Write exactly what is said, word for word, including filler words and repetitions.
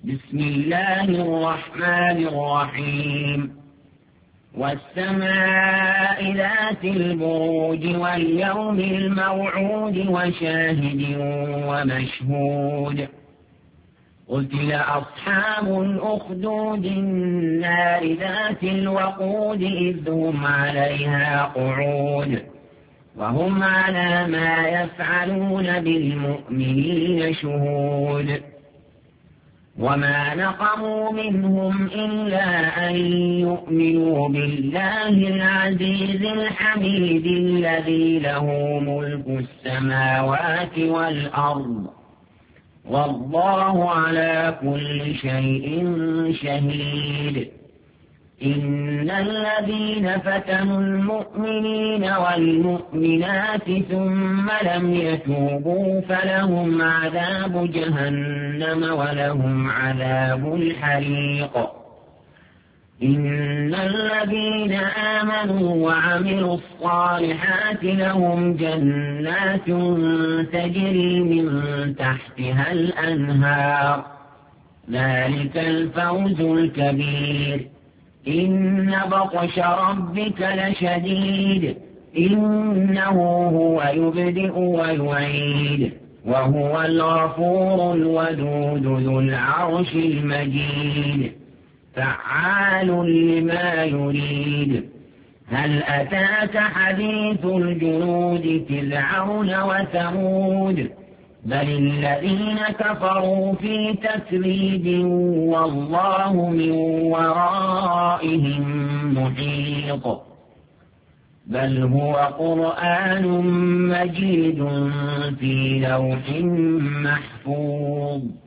بسم الله الرحمن الرحيم والسماء ذات البروج واليوم الموعود وشاهد ومشهود قتل أصحاب الأخدود النار ذات الوقود إذ هم عليها قعود وهم على ما يفعلون بالمؤمنين شهود وما نقموا منهم إلا أن يؤمنوا بالله العزيز الحميد الذي له ملك السماوات والأرض والله على كل شيء شهيد إن الذين فتنوا المؤمنين والمؤمنات ثم لم يتوبوا فلهم عذاب جهنم ولهم عذاب الحريق إن الذين آمنوا وعملوا الصالحات لهم جنات تجري من تحتها الأنهار ذلك الفوز الكبير إن بطش ربك لشديد إنه هو يبدئ ويعيد وهو الغفور الودود ذو العرش المجيد فعال لما يريد هل أتاك حديث الجنود فرعون وثمود بل الذين كفروا في تكذيب والله من ورائهم محيط بل هو قرآن مجيد في لوح محفوظ